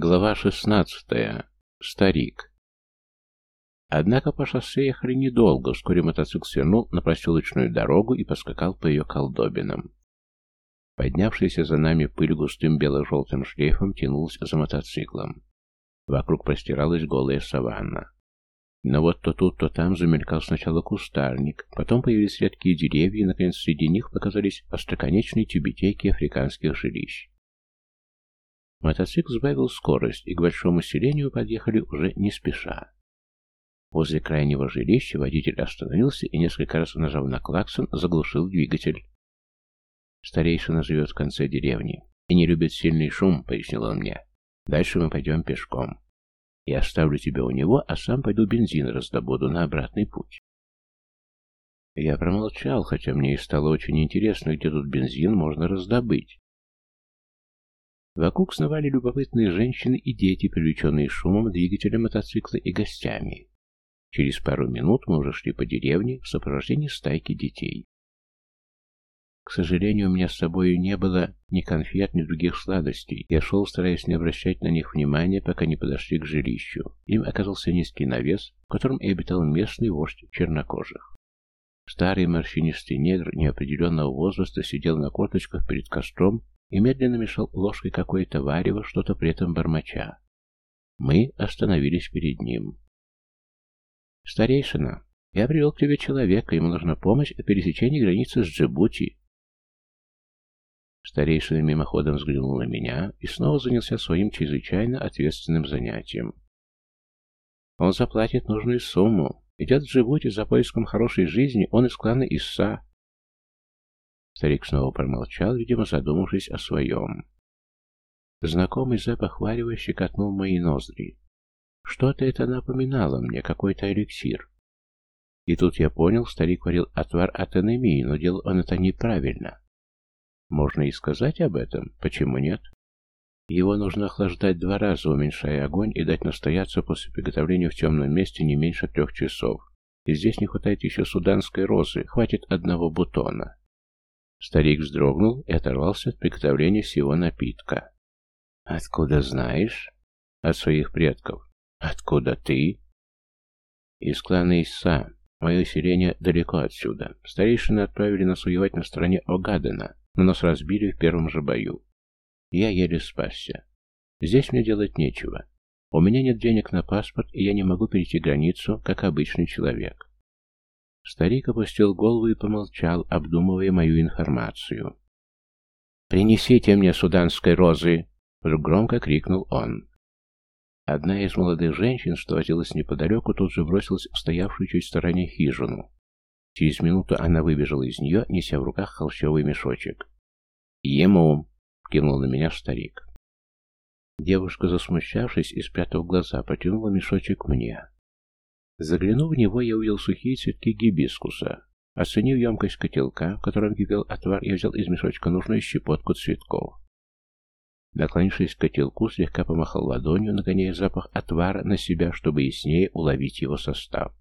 Глава 16. Старик. Однако по шоссе ехали недолго, вскоре мотоцикл свернул на проселочную дорогу и поскакал по ее колдобинам. Поднявшаяся за нами пыль густым бело-желтым шлейфом тянулась за мотоциклом. Вокруг простиралась голая саванна. Но вот то тут, то там замелькал сначала кустарник, потом появились редкие деревья, и, наконец, среди них показались остроконечные тюбетейки африканских жилищ. Мотоцикл сбавил скорость, и к большому селению подъехали уже не спеша. Возле крайнего жилища водитель остановился и, несколько раз нажав на клаксон, заглушил двигатель. «Старейшина живет в конце деревни и не любит сильный шум», — пояснил он мне. «Дальше мы пойдем пешком. Я оставлю тебя у него, а сам пойду бензин раздобуду на обратный путь». Я промолчал, хотя мне и стало очень интересно, где тут бензин можно раздобыть. Вокруг сновали любопытные женщины и дети, привлеченные шумом двигателя мотоцикла и гостями. Через пару минут мы уже шли по деревне в сопровождении стайки детей. К сожалению, у меня с собой не было ни конфет, ни других сладостей. Я шел, стараясь не обращать на них внимания, пока не подошли к жилищу. Им оказался низкий навес, в котором и обитал местный вождь чернокожих. Старый морщинистый негр неопределенного возраста сидел на корточках перед костром и медленно мешал ложкой какое-то варево, что-то при этом бормоча. Мы остановились перед ним. «Старейшина, я привел к тебе человека, ему нужна помощь о пересечении границы с Джибути». Старейшина мимоходом взглянул на меня и снова занялся своим чрезвычайно ответственным занятием. «Он заплатит нужную сумму. Идет в Джибути за поиском хорошей жизни, он из клана Исса». Старик снова промолчал, видимо, задумавшись о своем. Знакомый запах варева щекотнул мои ноздри. Что-то это напоминало мне, какой-то эликсир. И тут я понял, старик варил отвар от анемии, но делал он это неправильно. Можно и сказать об этом, почему нет? Его нужно охлаждать 2 раза, уменьшая огонь, и дать настояться после приготовления в темном месте не меньше 3 часов. И здесь не хватает еще суданской розы, хватит 1 бутона. Старик вздрогнул и оторвался от приготовления всего напитка. «Откуда знаешь?» «От своих предков». «Откуда ты?» «Из клана Исса. Мое селение далеко отсюда. Старейшины отправили нас воевать на стороне Огадена, но нас разбили в первом же бою. Я еле спасся. Здесь мне делать нечего. У меня нет денег на паспорт, и я не могу перейти границу, как обычный человек». Старик опустил голову и помолчал, обдумывая мою информацию. «Принесите мне суданской розы!» — вдруг громко крикнул он. Одна из молодых женщин, что возилась неподалеку, тут же бросилась в стоявшую чуть в стороне хижину. Через минуту она выбежала из нее, неся в руках холщовый мешочек. «Ему!» — кинул на меня старик. Девушка, засмущавшись и спрятав глаза, протянула мешочек мне. Заглянув в него, я увидел сухие цветки гибискуса. Оценив емкость котелка, в котором кипел отвар, я взял из мешочка нужную щепотку цветков. Наклонившись к котелку, слегка помахал ладонью, нагоняя запах отвара на себя, чтобы яснее уловить его состав.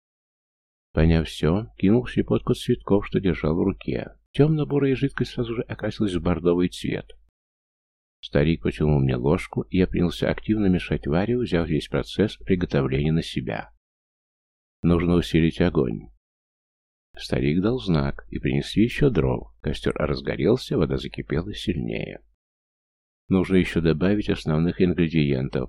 Поняв все, кинул щепотку цветков, что держал в руке. Темно-бурая жидкость сразу же окрасилась в бордовый цвет. Старик протянул мне ложку, и я принялся активно мешать варево, взяв весь процесс приготовления на себя. Нужно усилить огонь. Старик дал знак, и принесли еще дров. Костер разгорелся, вода закипела сильнее. Нужно еще добавить основных ингредиентов.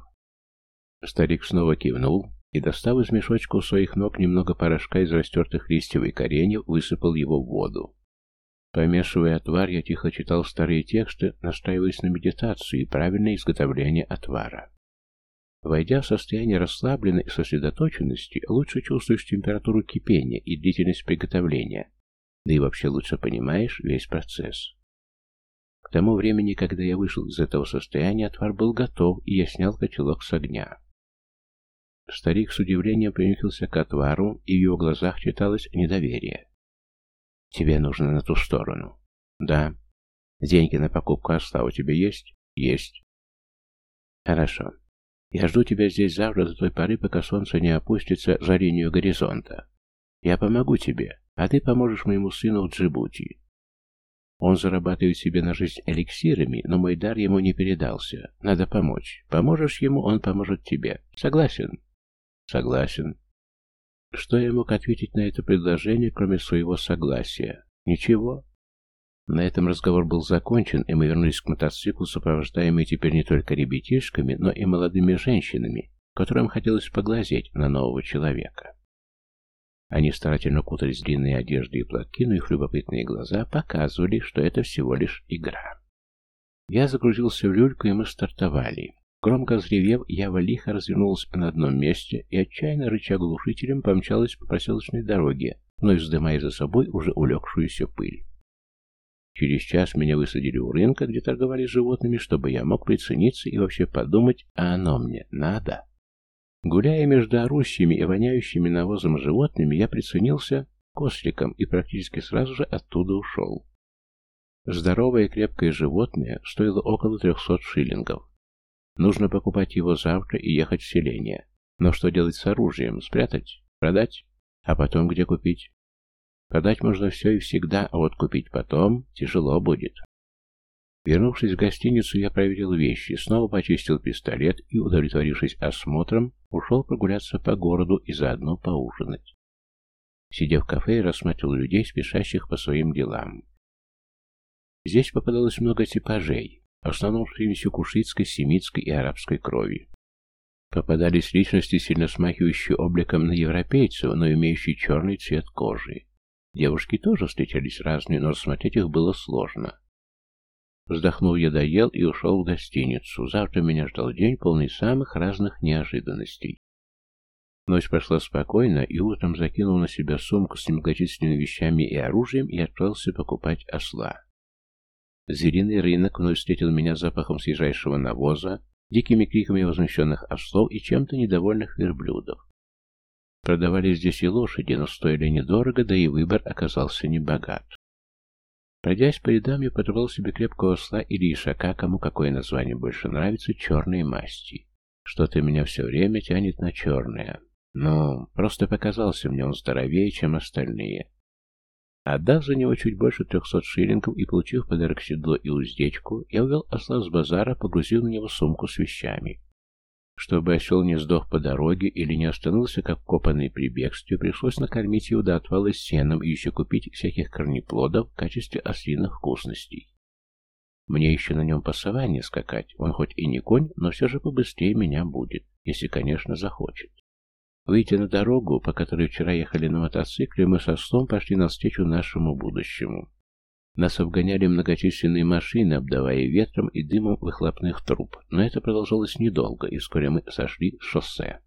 Старик снова кивнул и, достав из мешочка у своих ног немного порошка из растертых листьев и кореньев, высыпал его в воду. Помешивая отвар, я тихо читал старые тексты, настраиваясь на медитацию и правильное изготовление отвара. Войдя в состояние расслабленной и сосредоточенности, лучше чувствуешь температуру кипения и длительность приготовления, да и вообще лучше понимаешь весь процесс. К тому времени, когда я вышел из этого состояния, отвар был готов, и я снял котелок с огня. Старик с удивлением принюхался к отвару, и в его глазах читалось недоверие. «Тебе нужно на ту сторону». «Да». «Деньги на покупку осла у тебя есть?» «Есть». «Хорошо. Я жду тебя здесь завтра до той поры, пока солнце не опустится за линию горизонта. Я помогу тебе, а ты поможешь моему сыну в Джибути». Он зарабатывает себе на жизнь эликсирами, но мой дар ему не передался. Надо помочь. Поможешь ему, он поможет тебе. Согласен? Согласен. Что я мог ответить на это предложение, кроме своего согласия? Ничего. На этом разговор был закончен, и мы вернулись к мотоциклу, сопровождаемые теперь не только ребятишками, но и молодыми женщинами, которым хотелось поглазеть на нового человека. Они старательно кутались в длинные одежды и платки, но их любопытные глаза показывали, что это всего лишь игра. Я загрузился в люльку, и мы стартовали. Громко взревев, Ява лихо развернулась на одном месте и, отчаянно рыча глушителем, помчалась по проселочной дороге, вновь вздымая за собой уже улегшуюся пыль. Через час меня высадили у рынка, где торговали животными, чтобы я мог прицениться и вообще подумать, а оно мне надо. Гуляя между орущими и воняющими навозом животными, я приценился к осликам и практически сразу же оттуда ушел. Здоровое и крепкое животное стоило около 300 шиллингов. Нужно покупать его завтра и ехать в селение. Но что делать с оружием? Спрятать? Продать? А потом где купить? Продать можно все и всегда, а вот купить потом тяжело будет. Вернувшись в гостиницу, я проверил вещи, снова почистил пистолет и, удовлетворившись осмотром, ушел прогуляться по городу и заодно поужинать. Сидя в кафе, я рассматривал людей, спешащих по своим делам. Здесь попадалось много типажей, в основном с примесью кушитской, семитской и арабской крови. Попадались личности, сильно смахивающие обликом на европейцев, но имеющие черный цвет кожи. Девушки тоже встречались разные, но рассмотреть их было сложно. Вздохнув, я доел и ушел в гостиницу. Завтра меня ждал день, полный самых разных неожиданностей. Ночь прошла спокойно, и утром, закинув на себя сумку с немногочисленными вещами и оружием, я отправился покупать осла. Звериный рынок вновь встретил меня запахом свежайшего навоза, дикими криками возмущенных ослов и чем-то недовольных верблюдов. Продавали здесь и лошади, но стоили недорого, да и выбор оказался небогат. Пройдясь по рядам, я подобрал себе крепкого осла или ишака, кому какое название больше нравится, черной масти. Что-то меня все время тянет на черное. Но просто показался мне он здоровее, чем остальные. Отдав за него чуть больше 300 шиллингов и получив подарок седло и уздечку, я увел осла с базара, погрузил на него сумку с вещами. Чтобы осел не сдох по дороге или не остановился как копанный при бегстве, пришлось накормить его до отвала сеном и еще купить всяких корнеплодов в качестве ослиных вкусностей. Мне еще на нем по саванне скакать, он хоть и не конь, но все же побыстрее меня будет, если, конечно, захочет. Выйдя на дорогу, по которой вчера ехали на мотоцикле, мы со ослом пошли навстречу нашему будущему. Нас обгоняли многочисленные машины, обдавая ветром и дымом выхлопных труб, но это продолжалось недолго, и вскоре мы сошли с шоссе.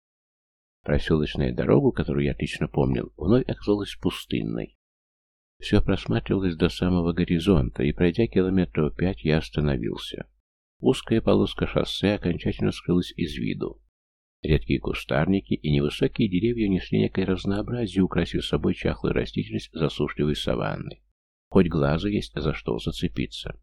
Проселочная дорога, которую я отлично помнил, вновь оказалась пустынной. Все просматривалось до самого горизонта, и, пройдя километров 5, я остановился. Узкая полоска шоссе окончательно скрылась из виду. Редкие кустарники и невысокие деревья несли некое разнообразие, украсив собой чахлую растительность засушливой саванны. Хоть глазу есть за что зацепиться.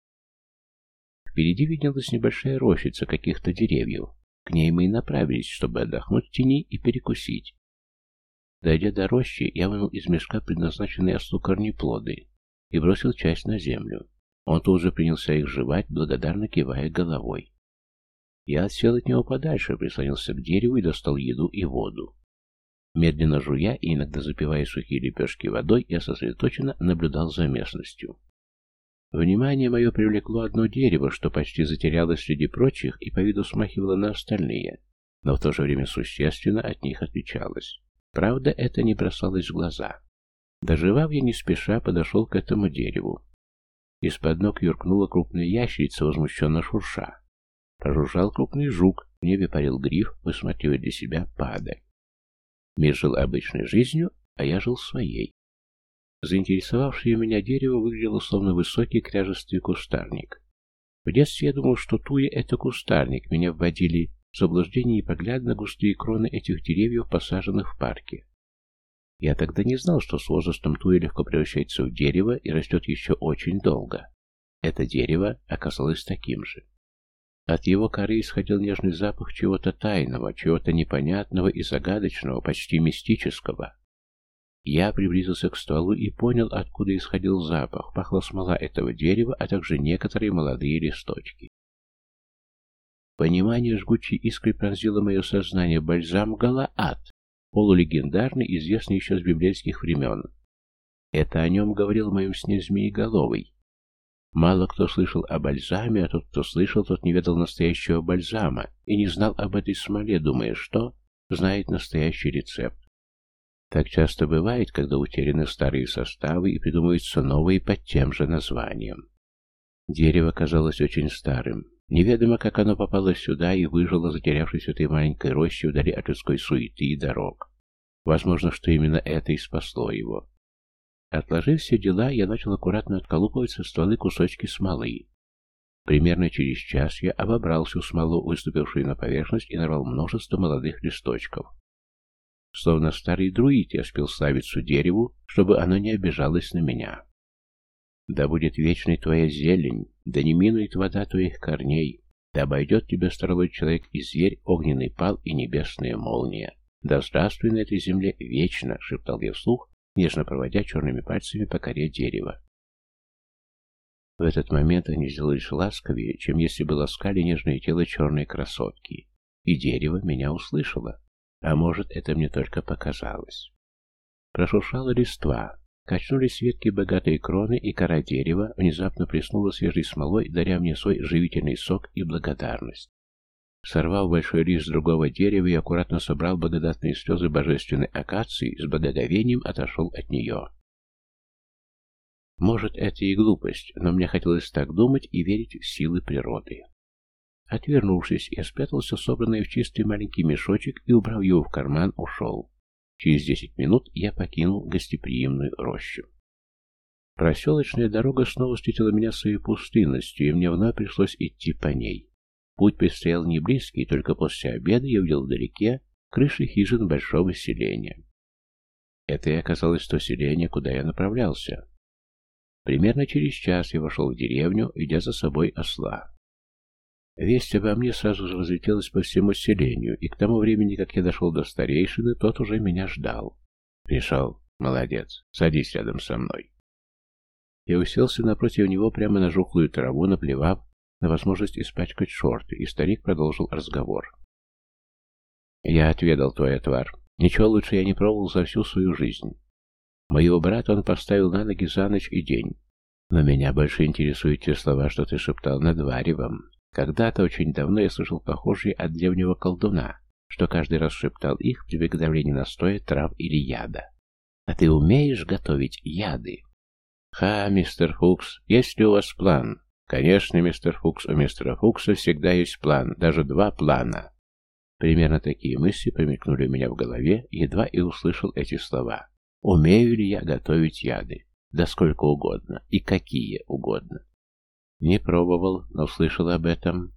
Впереди виднелась небольшая рощица каких-то деревьев. К ней мы и направились, чтобы отдохнуть в тени и перекусить. Дойдя до рощи, я вынул из мешка предназначенные ослу корнеплоды и бросил часть на землю. Он тут же принялся их жевать, благодарно кивая головой. Я отсел от него подальше, прислонился к дереву и достал еду и воду. Медленно жуя и иногда запивая сухие лепешки водой, я сосредоточенно наблюдал за местностью. Внимание мое привлекло одно дерево, что почти затерялось среди прочих и по виду смахивало на остальные, но в то же время существенно от них отличалось. Правда, это не бросалось в глаза. Доживав, я не спеша подошел к этому дереву. Из-под ног юркнула крупная ящерица, возмущенно шурша. Прожужжал крупный жук, в небе парил гриф, высматривая для себя падаль. Мир жил обычной жизнью, а я жил своей. Заинтересовавшее меня дерево выглядело словно высокий кряжестый кустарник. В детстве я думал, что туя — это кустарник, меня вводили в заблуждение непоглядно густые кроны этих деревьев, посаженных в парке. Я тогда не знал, что с возрастом туя легко превращается в дерево и растет еще очень долго. Это дерево оказалось таким же. От его коры исходил нежный запах чего-то тайного, чего-то непонятного и загадочного, почти мистического. Я приблизился к стволу и понял, откуда исходил запах. Пахла смола этого дерева, а также некоторые молодые листочки. Понимание жгучей искрой пронзило мое сознание. Бальзам Галаад, полулегендарный, известный еще с библейских времен. Это о нем говорил в моем сне Змееголовый. Мало кто слышал о бальзаме, а тот, кто слышал, тот не ведал настоящего бальзама и не знал об этой смоле, думая, что знает настоящий рецепт. Так часто бывает, когда утеряны старые составы и придумываются новые под тем же названием. Дерево казалось очень старым. Неведомо, как оно попало сюда и выжило, затерявшись в этой маленькой роще вдали от людской суеты и дорог. Возможно, что именно это и спасло его. Отложив все дела, я начал аккуратно отколупывать со стволы кусочки смолы. Примерно через час я обобрал всю смолу, выступившую на поверхность, и нарвал множество молодых листочков. Словно старый друид я спел славицу дереву, чтобы оно не обижалось на меня. Да будет вечной твоя зелень, да не минует вода твоих корней, да обойдет тебя стороной человек и зверь, огненный пал и небесная молния. Да здравствуй на этой земле вечно, шептал я вслух, нежно проводя черными пальцами по коре дерева. В этот момент они сделались ласковее, чем если бы ласкали нежное тело черной красотки. И дерево меня услышало. А может, это мне только показалось. Прошуршала листва. Качнулись ветки богатой кроны, и кора дерева внезапно плеснула свежей смолой, даря мне свой живительный сок и благодарность. Сорвав большой лист с другого дерева, я аккуратно собрал благодатные слезы божественной акации и с благоговением отошел от нее. Может, это и глупость, но мне хотелось так думать и верить в силы природы. Отвернувшись, я спрятался в собранный в чистый маленький мешочек и, убрав его в карман, ушел. Через 10 минут я покинул гостеприимную рощу. Проселочная дорога снова встретила меня своей пустынностью, и мне вновь пришлось идти по ней. Путь предстоял не близкий, только после обеда я увидел вдалеке крыши хижин большого селения. Это и оказалось то селение, куда я направлялся. Примерно через час я вошел в деревню, ведя за собой осла. Весть обо мне сразу же разлетелась по всему селению, и к тому времени, как я дошел до старейшины, тот уже меня ждал. Пришел. Молодец. Садись рядом со мной. Я уселся напротив него прямо на жухлую траву, наплевав на возможность испачкать шорты, и старик продолжил разговор. Я отведал твой отвар. Ничего лучше я не пробовал за всю свою жизнь. Моего брата он поставил на ноги за ночь и день. Но меня больше интересуют те слова, что ты шептал над варевом. Когда-то очень давно я слышал похожие от древнего колдуна, что каждый раз шептал их при приготовлении настоя, трав или яда. А ты умеешь готовить яды? Ха, мистер Фукс, есть ли у вас план? Конечно, мистер Фукс, у мистера Фукса всегда есть план, даже 2 плана. Примерно такие мысли промелькнули у меня в голове, едва и услышал эти слова. Умею ли я готовить яды? Да сколько угодно, и какие угодно. Не пробовал, но слышал об этом.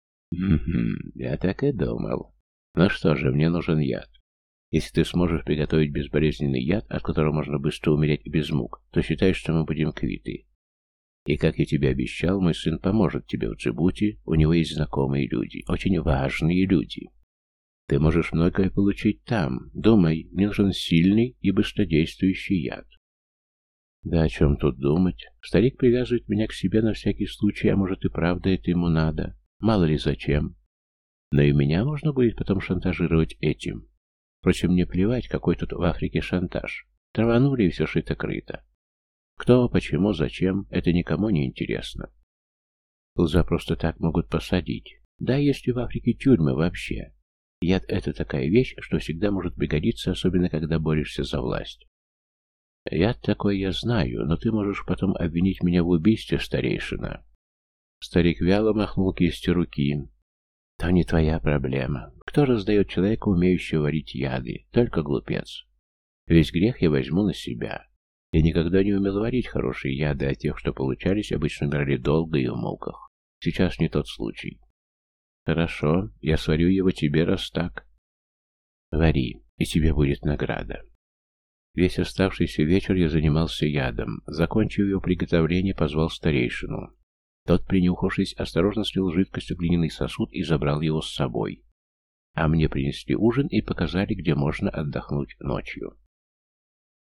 Я так и думал. Ну что же, мне нужен яд. Если ты сможешь приготовить безболезненный яд, от которого можно быстро умереть без мук, то считай, что мы будем квиты. И, как я тебе обещал, мой сын поможет тебе в Джибути, у него есть знакомые люди, очень важные люди. Ты можешь многое получить там. Думай, мне нужен сильный и быстродействующий яд. Да о чем тут думать? Старик привязывает меня к себе на всякий случай, а может и правда это ему надо. Мало ли зачем. Но и меня можно будет потом шантажировать этим. Впрочем, мне плевать, какой тут в Африке шантаж. Траванули и все шито-крыто. Кто, почему, зачем, это никому не интересно. За просто так могут посадить. Да, есть и в Африке тюрьмы вообще. Яд — это такая вещь, что всегда может пригодиться, особенно когда борешься за власть. Яд такой я знаю, но ты можешь потом обвинить меня в убийстве, старейшина. Старик вяло махнул кистью руки. То не твоя проблема. Кто раздает человека, умеющего варить яды? Только глупец. Весь грех я возьму на себя. Я никогда не умел варить хорошие яды, а тех, что получались, обычно умирали долго и в муках. Сейчас не тот случай. Хорошо, я сварю его тебе, раз так. Вари, и тебе будет награда. Весь оставшийся вечер я занимался ядом. Закончив его приготовление, позвал старейшину. Тот, принюхавшись, осторожно слил жидкость в глиняный сосуд и забрал его с собой. А мне принесли ужин и показали, где можно отдохнуть ночью.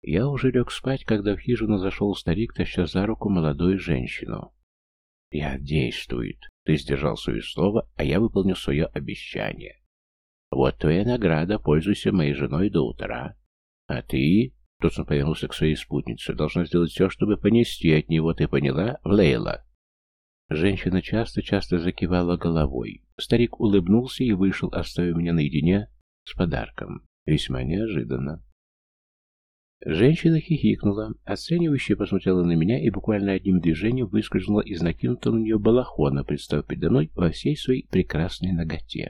Я уже лег спать, когда в хижину зашел старик, таща за руку молодую женщину. «Я действует. Ты сдержал свое слово, а я выполню свое обещание. Вот твоя награда, пользуйся моей женой до утра. А ты...» Тут он повернулся к своей спутнице. «Должна сделать все, чтобы понести от него, ты поняла, Лейла?» Женщина часто-часто закивала головой. Старик улыбнулся и вышел, оставив меня наедине с подарком. Весьма неожиданно. Женщина хихикнула, оценивающе посмотрела на меня и буквально одним движением выскользнула из накинутого на нее балахона, представив передо мной во всей своей прекрасной наготе.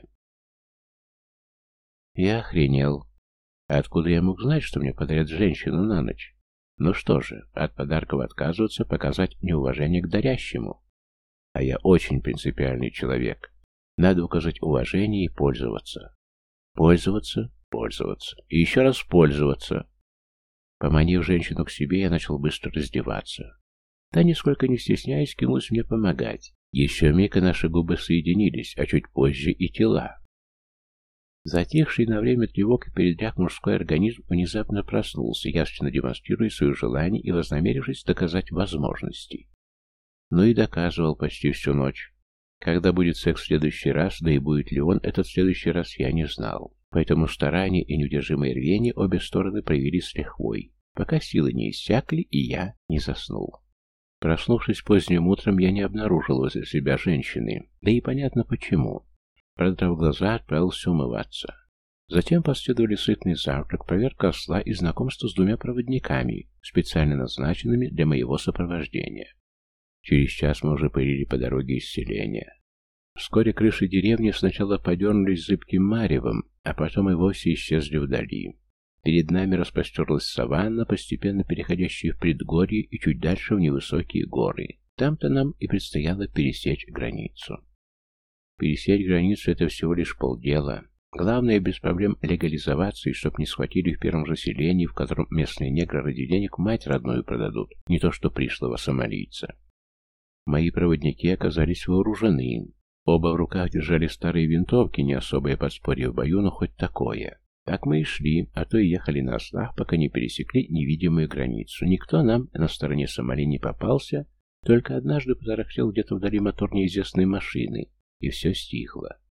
Я охренел. А откуда я мог знать, что мне подарят женщину на ночь? Ну что же, от подарков отказываться, показать неуважение к дарящему. А я очень принципиальный человек. Надо указать уважение и пользоваться. Пользоваться, пользоваться. И еще раз пользоваться. Поманив женщину к себе, я начал быстро раздеваться. Та, нисколько не стесняясь, кинулась мне помогать. Еще миг, и наши губы соединились, а чуть позже и тела. Затихший на время тревог и передряг мужской организм внезапно проснулся, явственно демонстрируя свое желание и вознамерившись доказать возможности. Ну и доказывал почти всю ночь. Когда будет секс в следующий раз, да и будет ли он этот следующий раз, я не знал. Поэтому старания и неудержимое рвение обе стороны проявили с лихвой, пока силы не иссякли и я не заснул. Проснувшись поздним утром, я не обнаружил возле себя женщины, да и понятно почему. Продрав глаза, отправился умываться. Затем последовали сытный завтрак, проверка осла и знакомство с двумя проводниками, специально назначенными для моего сопровождения. Через час мы уже пылили по дороге из селения. Вскоре крыши деревни сначала подернулись зыбким маревом, а потом и вовсе исчезли вдали. Перед нами распростерлась саванна, постепенно переходящая в предгорье и чуть дальше в невысокие горы. Там-то нам и предстояло пересечь границу. Пересечь границу — это всего лишь полдела. Главное, без проблем легализоваться, и чтоб не схватили в первом же селении, в котором местные негры ради денег мать родную продадут, не то что пришлого сомалийца. Мои проводники оказались вооружены. Оба в руках держали старые винтовки, не особое подспорье в бою, но хоть такое. Так мы и шли, а то и ехали на ослах, пока не пересекли невидимую границу. Никто нам на стороне Сомали не попался, только однажды потарахтел где-то вдали мотор неизвестной машины, и все стихло.